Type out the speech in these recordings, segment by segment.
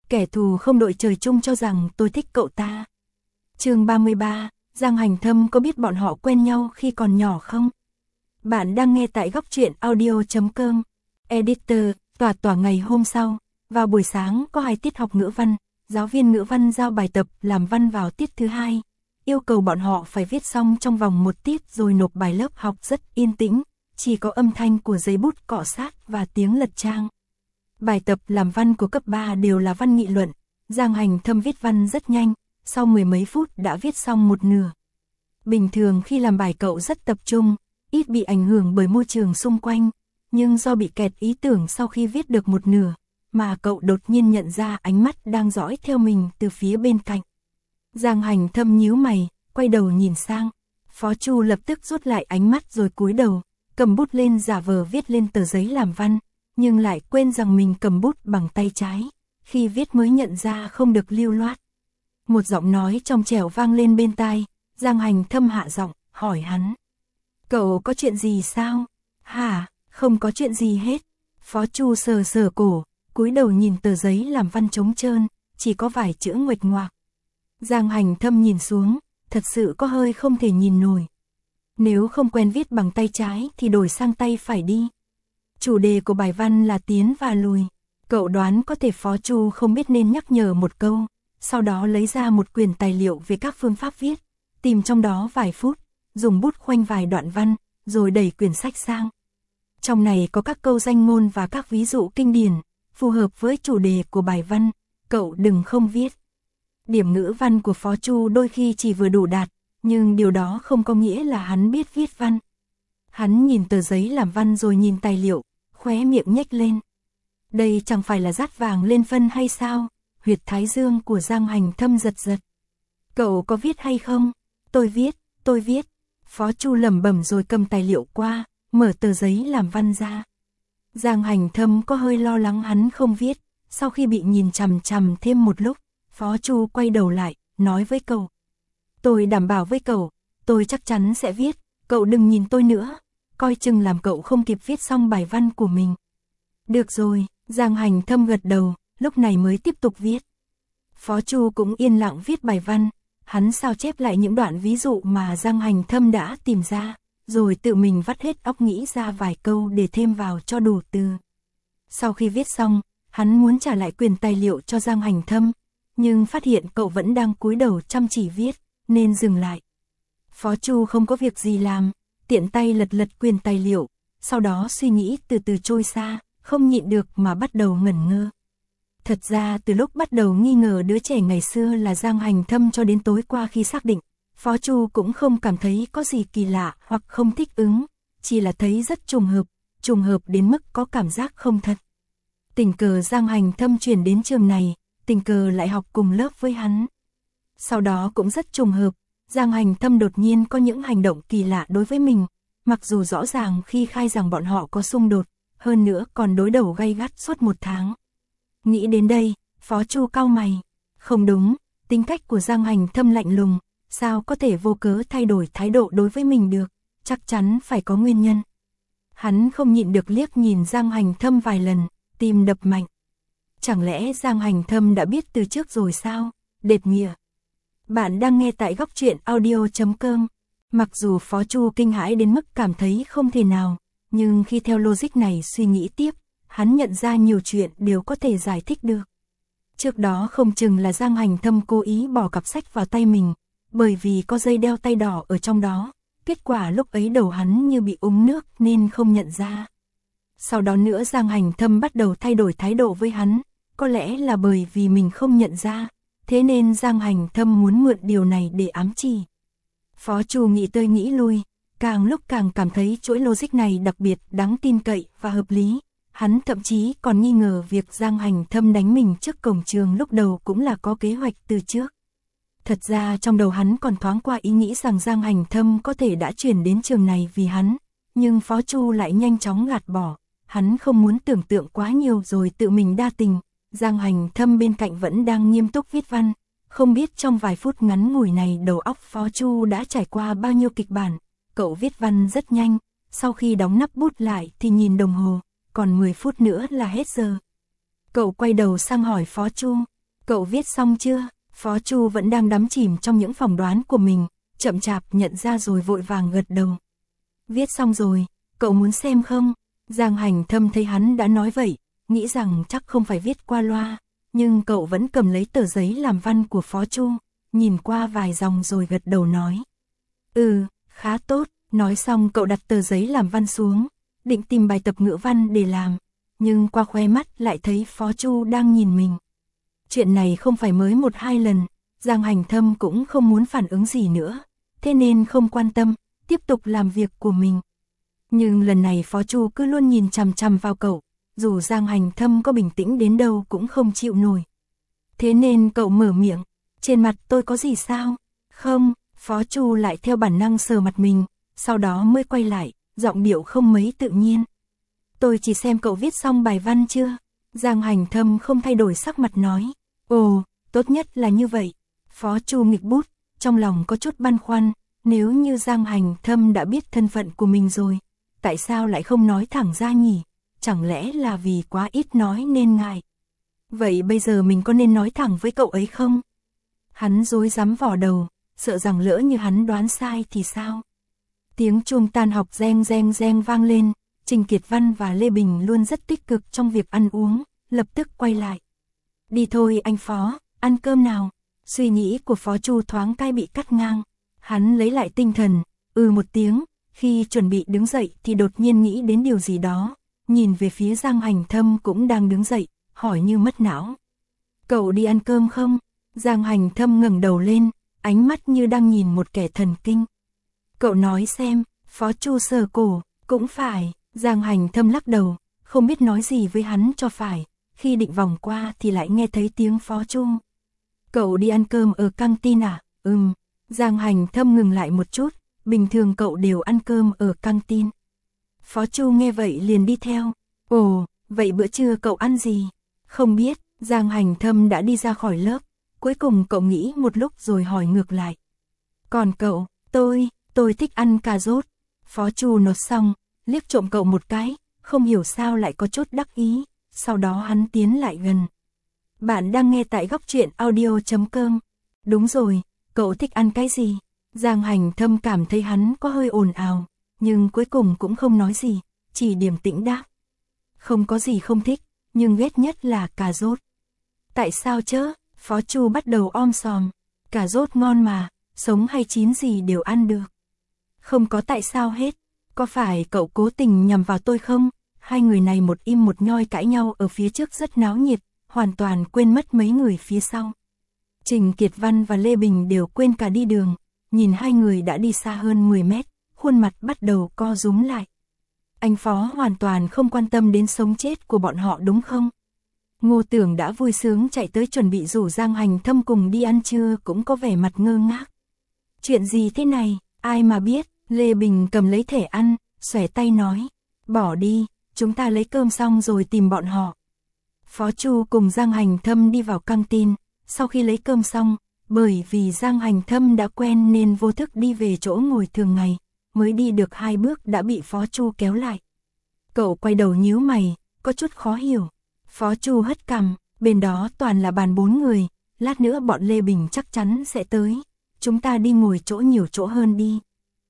kẻ thù không đội trời chung cho rằng tôi thích cậu ta. Chương 33, Giang Hành Thâm có biết bọn họ quen nhau khi còn nhỏ không? Bạn đang nghe tại góc truyện audio.com. Editor, tỏa ngày hôm sau, vào buổi sáng có 2 tiết học ngữ văn, giáo viên ngữ văn giao bài tập làm văn vào tiết thứ 2, yêu cầu bọn họ phải viết xong trong vòng 1 tiết rồi nộp bài. Lớp học rất yên tĩnh, chỉ có âm thanh của giấy bút cọ sát và tiếng lật trang. Bài tập làm văn của cấp 3 đều là văn nghị luận, Giang Hành Thâm viết văn rất nhanh, sau 10 mấy phút đã viết xong một nửa. Bình thường khi làm bài cậu rất tập trung, ít bị ảnh hưởng bởi môi trường xung quanh, nhưng do bị kẹt ý tưởng sau khi viết được một nửa, mà cậu đột nhiên nhận ra ánh mắt đang dõi theo mình từ phía bên cạnh. Giang Hành Thâm nhíu mày, quay đầu nhìn sang, Phó Chu lập tức rút lại ánh mắt rồi cúi đầu, cầm bút lên giả vờ viết lên tờ giấy làm văn, nhưng lại quên rằng mình cầm bút bằng tay trái, khi viết mới nhận ra không được lưu loát. Một giọng nói trong trẻo vang lên bên tai, Giang Hành Thâm hạ giọng, hỏi hắn. Cậu có chuyện gì sao? Hả, không có chuyện gì hết. Phó Chu sờ sờ cổ, cúi đầu nhìn tờ giấy làm văn trống trơn, chỉ có vài chữ nguệch ngoạc. Giang Hành Thâm nhìn xuống, thật sự có hơi không thể nhìn nổi. Nếu không quen viết bằng tay trái thì đổi sang tay phải đi. Chủ đề của bài văn là tiến và lùi. Cậu đoán có thể Phó Chu không biết nên nhắc nhở một câu, sau đó lấy ra một quyển tài liệu về các phương pháp viết, tìm trong đó vài phút, dùng bút khoanh vài đoạn văn, rồi đẩy quyển sách sang. Trong này có các câu danh ngôn và các ví dụ kinh điển, phù hợp với chủ đề của bài văn, cậu đừng không viết. Điểm ngữ văn của Phó Chu đôi khi chỉ vừa đủ đạt, nhưng điều đó không có nghĩa là hắn biết viết văn. Hắn nhìn tờ giấy làm văn rồi nhìn tài liệu, khóe miệng nhếch lên. Đây chẳng phải là dát vàng lên phân hay sao? Huyệt thái dương của Giang Hành Thâm giật giật. Cậu có viết hay không? Tôi viết. Phó Chu lẩm bẩm rồi cầm tài liệu qua, mở tờ giấy làm văn ra. Giang Hành Thâm có hơi lo lắng hắn không viết, sau khi bị nhìn chằm chằm thêm một lúc, Phó Chu quay đầu lại, nói với cậu. Tôi đảm bảo với cậu, tôi chắc chắn sẽ viết, cậu đừng nhìn tôi nữa, coi chừng làm cậu không kịp viết xong bài văn của mình. Được rồi, Giang Hành Thâm gật đầu, lúc này mới tiếp tục viết. Phó Chu cũng yên lặng viết bài văn, hắn sao chép lại những đoạn ví dụ mà Giang Hành Thâm đã tìm ra, rồi tự mình vắt hết óc nghĩ ra vài câu để thêm vào cho đủ từ. Sau khi viết xong, hắn muốn trả lại quyền tài liệu cho Giang Hành Thâm, nhưng phát hiện cậu vẫn đang cúi đầu chăm chỉ viết, nên dừng lại. Phó Chu không có việc gì làm, tiện tay lật quyền tài liệu, sau đó suy nghĩ từ từ trôi xa, không nhịn được mà bắt đầu ngẩn ngơ. Thật ra từ lúc bắt đầu nghi ngờ đứa trẻ ngày xưa là Giang Hành Thâm cho đến tối qua khi xác định, Phó Chu cũng không cảm thấy có gì kỳ lạ hoặc không thích ứng, chỉ là thấy rất trùng hợp đến mức có cảm giác không thật. Tình cờ Giang Hành Thâm chuyển đến trường này, tình cờ lại học cùng lớp với hắn. Sau đó cũng rất trùng hợp, Giang Hành Thâm đột nhiên có những hành động kỳ lạ đối với mình, mặc dù rõ ràng khi khai rằng bọn họ có xung đột, hơn nữa còn đối đầu gay gắt suốt 1 tháng. Nghĩ đến đây, Phó Chu cau mày. Không đúng, tính cách của Giang Hành Thâm lạnh lùng, sao có thể vô cớ thay đổi thái độ đối với mình được, chắc chắn phải có nguyên nhân. Hắn không nhịn được liếc nhìn Giang Hành Thâm vài lần, tim đập mạnh. Chẳng lẽ Giang Hành Thâm đã biết từ trước rồi sao? Đệt mịa. Bạn đang nghe tại góc truyện audio.com. Mặc dù Phó Chu kinh hãi đến mức cảm thấy không thể nào, nhưng khi theo logic này suy nghĩ tiếp, hắn nhận ra nhiều chuyện đều có thể giải thích được. Trước đó không chừng là Giang Hành Thâm cố ý bỏ cặp sách vào tay mình, bởi vì có dây đeo tay đỏ ở trong đó, kết quả lúc ấy đầu hắn như bị uống nước nên không nhận ra. Sau đó nữa Giang Hành Thâm bắt đầu thay đổi thái độ với hắn, có lẽ là bởi vì mình không nhận ra, thế nên Giang Hành Thâm muốn mượn điều này để ám chỉ. Phó Chu nghĩ tới nghĩ lui, càng lúc càng cảm thấy chuỗi logic này đặc biệt đáng tin cậy và hợp lý. Hắn thậm chí còn nghi ngờ việc Giang Hành Thâm đánh mình trước cổng trường lúc đầu cũng là có kế hoạch từ trước. Thật ra trong đầu hắn còn thoáng qua ý nghĩ rằng Giang Hành Thâm có thể đã chuyển đến trường này vì hắn, nhưng Phó Chu lại nhanh chóng gạt bỏ, hắn không muốn tưởng tượng quá nhiều rồi tự mình đa tình. Giang Hành Thâm bên cạnh vẫn đang nghiêm túc viết văn, không biết trong vài phút ngắn ngủi này đầu óc Phó Chu đã trải qua bao nhiêu kịch bản. Cậu viết văn rất nhanh, sau khi đóng nắp bút lại thì nhìn đồng hồ, còn 10 phút nữa là hết giờ. Cậu quay đầu sang hỏi Phó Chu, Cậu viết xong chưa? Phó Chu vẫn đang đắm chìm trong những phỏng đoán của mình, chậm chạp nhận ra rồi vội vàng gật đầu. Viết xong rồi, cậu muốn xem không? Giang Hành Thâm thấy hắn đã nói vậy, nghĩ rằng chắc không phải viết qua loa, nhưng cậu vẫn cầm lấy tờ giấy làm văn của Phó Chu, nhìn qua vài dòng rồi gật đầu nói. Khá tốt. Nói xong cậu đặt tờ giấy làm văn xuống, định tìm bài tập ngữ văn để làm, nhưng qua khóe mắt lại thấy Phó Chu đang nhìn mình. Chuyện này không phải mới 1-2 lần, Giang Hành Thâm cũng không muốn phản ứng gì nữa, thế nên không quan tâm, tiếp tục làm việc của mình. Nhưng lần này Phó Chu cứ luôn nhìn chằm chằm vào cậu, dù Giang Hành Thâm có bình tĩnh đến đâu cũng không chịu nổi. Thế nên cậu mở miệng, trên mặt tôi có gì sao? Không, Phó Chu lại theo bản năng sờ mặt mình, sau đó mới quay lại, giọng điệu không mấy tự nhiên. Tôi chỉ xem cậu viết xong bài văn chưa? Giang Hành Thâm không thay đổi sắc mặt nói. Ồ, tốt nhất là như vậy. Phó Chu nghịch bút, trong lòng có chút băn khoăn, nếu như Giang Hành Thâm đã biết thân phận của mình rồi, tại sao lại không nói thẳng ra nhỉ? Chẳng lẽ là vì quá ít nói nên ngại? Vậy bây giờ mình có nên nói thẳng với cậu ấy không? Hắn rối rắm vò đầu, sợ rằng lỡ như hắn đoán sai thì sao? Tiếng chuông tan học reng reng reng vang lên, Trình Kiệt Văn và Lê Bình luôn rất tích cực trong việc ăn uống, lập tức quay lại. Đi thôi anh Phó, ăn cơm nào. Suy nghĩ của Phó Chu thoáng cái bị cắt ngang. Hắn lấy lại tinh thần, một tiếng, khi chuẩn bị đứng dậy thì đột nhiên nghĩ đến điều gì đó, nhìn về phía Giang Hành Thâm cũng đang đứng dậy, hỏi như mất não. Cậu đi ăn cơm không? Giang Hành Thâm ngẩng đầu lên, ánh mắt như đang nhìn một kẻ thần kinh. Cậu nói xem, Phó Chu sờ cổ, cũng phải, Giang Hành Thâm lắc đầu, không biết nói gì với hắn cho phải, khi định vòng qua thì lại nghe thấy tiếng Phó Chu. Cậu đi ăn cơm ở căng tin à? Giang Hành Thâm ngừng lại một chút, bình thường cậu đều ăn cơm ở căng tin. Phó Chu nghe vậy liền đi theo. Ồ, vậy bữa trưa cậu ăn gì? Không biết, Giang Hành Thâm đã đi ra khỏi lớp, cuối cùng cậu nghĩ một lúc rồi hỏi ngược lại. Còn cậu, tôi thích ăn cà rốt. Phó Chu nốt xong, liếc trộm cậu một cái, không hiểu sao lại có chút đắc ý, sau đó hắn tiến lại gần. Bạn đang nghe tại góc truyện audio.com. Đúng rồi, cậu thích ăn cái gì? Giang Hành Thâm cảm thấy hắn có hơi ồn ào, nhưng cuối cùng cũng không nói gì, chỉ điềm tĩnh đáp. Không có gì không thích, nhưng ghét nhất là cà rốt. Tại sao chứ? Phó Chu bắt đầu om sòm. Cà rốt ngon mà, sống hay chín gì đều ăn được. Không có tại sao hết. Có phải cậu cố tình nhằm vào tôi không? Hai người này một im một nhoi cãi nhau ở phía trước rất náo nhiệt, hoàn toàn quên mất mấy người phía sau. Trình Kiệt Văn và Lê Bình đều quên cả đi đường, nhìn hai người đã đi xa hơn 10 mét, khuôn mặt bắt đầu co rúm lại. Anh Phó hoàn toàn không quan tâm đến sống chết của bọn họ đúng không? Ngô Tưởng đã vui sướng chạy tới chuẩn bị rủ Giang Hành Thâm cùng đi ăn trưa cũng có vẻ mặt ngơ ngác. Chuyện gì thế này, ai mà biết? Lê Bình cầm lấy thẻ ăn, xòe tay nói. Bỏ đi, chúng ta lấy cơm xong rồi tìm bọn họ. Phó Chu cùng Giang Hành Thâm đi vào căng tin, sau khi lấy cơm xong, bởi vì Giang Hành Thâm đã quen nên vô thức đi về chỗ ngồi thường ngày, mới đi được 2 bước đã bị Phó Chu kéo lại. Cậu quay đầu nhíu mày, có chút khó hiểu. Phó Chu hất cằm, bên đó toàn là bàn 4 người, lát nữa bọn Lê Bình chắc chắn sẽ tới, chúng ta đi ngồi chỗ nhiều chỗ hơn đi.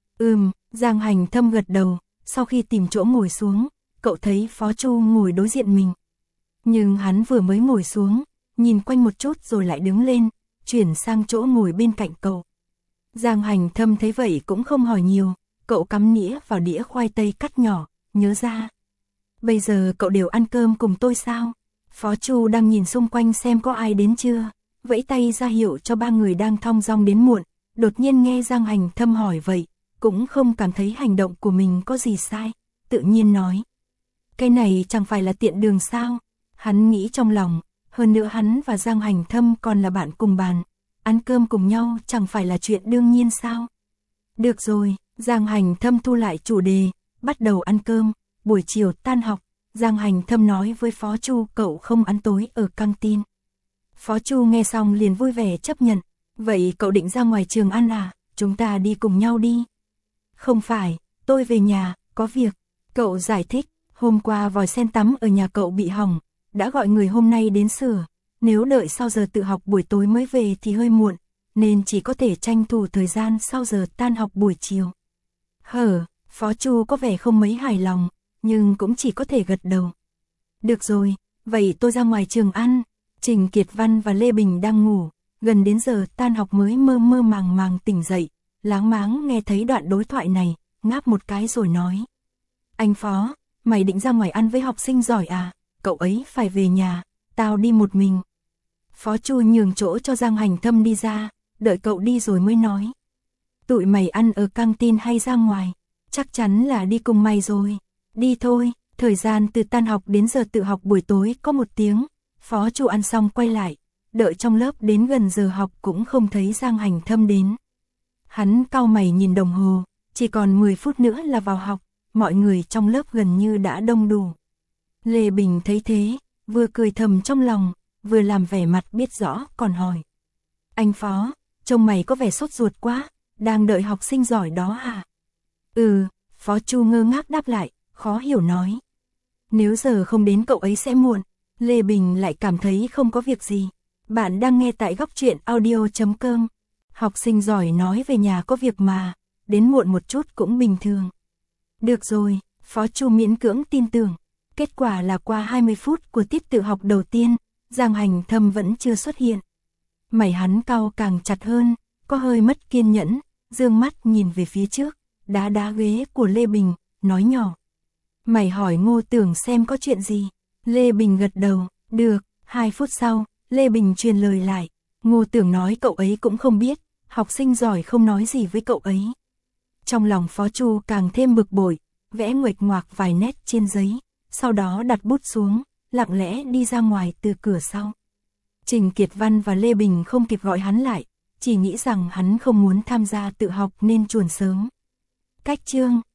Giang Hành Thâm gật đầu, sau khi tìm chỗ ngồi xuống, cậu thấy Phó Chu ngồi đối diện mình. Nhưng hắn vừa mới ngồi xuống, nhìn quanh một chút rồi lại đứng lên, chuyển sang chỗ ngồi bên cạnh cậu. Giang Hành Thâm thấy vậy cũng không hỏi nhiều, cậu cắm nĩa vào đĩa khoai tây cắt nhỏ, nhớ ra. Bây giờ cậu đều ăn cơm cùng tôi sao? Phó Chu đang nhìn xung quanh xem có ai đến chưa, vẫy tay ra hiệu cho 3 người đang thong dong đến muộn, đột nhiên nghe Giang Hành Thâm hỏi vậy, cũng không cảm thấy hành động của mình có gì sai, tự nhiên nói. Cái này chẳng phải là tiện đường sao? Hắn nghĩ trong lòng, hơn nữa hắn và Giang Hành Thâm còn là bạn cùng bàn, ăn cơm cùng nhau chẳng phải là chuyện đương nhiên sao? Được rồi, Giang Hành Thâm thu lại chủ đề, bắt đầu ăn cơm. Buổi chiều tan học, Giang Hành Thâm nói với Phó Chu cậu không ăn tối ở căng tin. Phó Chu nghe xong liền vui vẻ chấp nhận. Vậy cậu định ra ngoài trường ăn à? Chúng ta đi cùng nhau đi. Không phải, tôi về nhà, có việc. Cậu giải thích, hôm qua vòi sen tắm ở nhà cậu bị hỏng, đã gọi người hôm nay đến sửa. nếu đợi sau giờ tự học buổi tối mới về thì hơi muộn, nên chỉ có thể tranh thủ thời gian sau giờ tan học buổi chiều. Phó Chu có vẻ không mấy hài lòng, nhưng cũng chỉ có thể gật đầu. Được rồi, vậy tôi ra ngoài trường ăn. Trình Kiệt Văn và Lê Bình đang ngủ, gần đến giờ tan học mới mơ mơ màng màng tỉnh dậy, láng máng nghe thấy đoạn đối thoại này, ngáp một cái rồi nói. Anh Phó, mày định ra ngoài ăn với học sinh giỏi à? Cậu ấy phải về nhà, tao đi một mình. Phó Chu nhường chỗ cho Giang Hành Thâm đi ra, đợi cậu đi rồi mới nói. Tụi mày ăn ở căng tin hay ra ngoài? Chắc chắn là đi cùng mày rồi. Đi thôi, thời gian từ tan học đến giờ tự học buổi tối có 1 tiếng. Phó Chu ăn xong quay lại, đợi trong lớp đến gần giờ học cũng không thấy Giang Hành Thâm đến. Hắn cau mày nhìn đồng hồ, chỉ còn 10 phút nữa là vào học, mọi người trong lớp gần như đã đông đủ. Lê Bình thấy thế, vừa cười thầm trong lòng, vừa làm vẻ mặt biết rõ còn hỏi. Anh Phó, trông mày có vẻ sốt ruột quá, đang đợi học sinh giỏi đó hả? Phó Chu ngơ ngác đáp lại, khó hiểu nói. Nếu giờ không đến cậu ấy sẽ muộn. Lê Bình lại cảm thấy không có việc gì. Bạn đang nghe tại góc truyện audio.com. Học sinh giỏi nói về nhà có việc mà, đến muộn một chút cũng bình thường. Được rồi, Phó Chu miễn cưỡng tin tưởng. Kết quả là qua 20 phút của tiết tự học đầu tiên, Giang Hành Thâm vẫn chưa xuất hiện. Mày hắn cau càng chặt hơn, có hơi mất kiên nhẫn, dương mắt nhìn về phía trước, đá đá ghế của Lê Bình, nói nhỏ. Mày hỏi Ngô Tưởng xem có chuyện gì. Lê Bình gật đầu, được. 2 phút sau, Lê Bình truyền lời lại. Ngô Tưởng nói cậu ấy cũng không biết, học sinh giỏi không nói gì với cậu ấy. Trong lòng Phó Chu càng thêm bực bội, vẽ nguệch ngoạc vài nét trên giấy, sau đó đặt bút xuống, lặng lẽ đi ra ngoài từ cửa sau. Trình Kiệt Văn và Lê Bình không kịp gọi hắn lại, chỉ nghĩ rằng hắn không muốn tham gia tự học nên chuồn sớm. Cách chương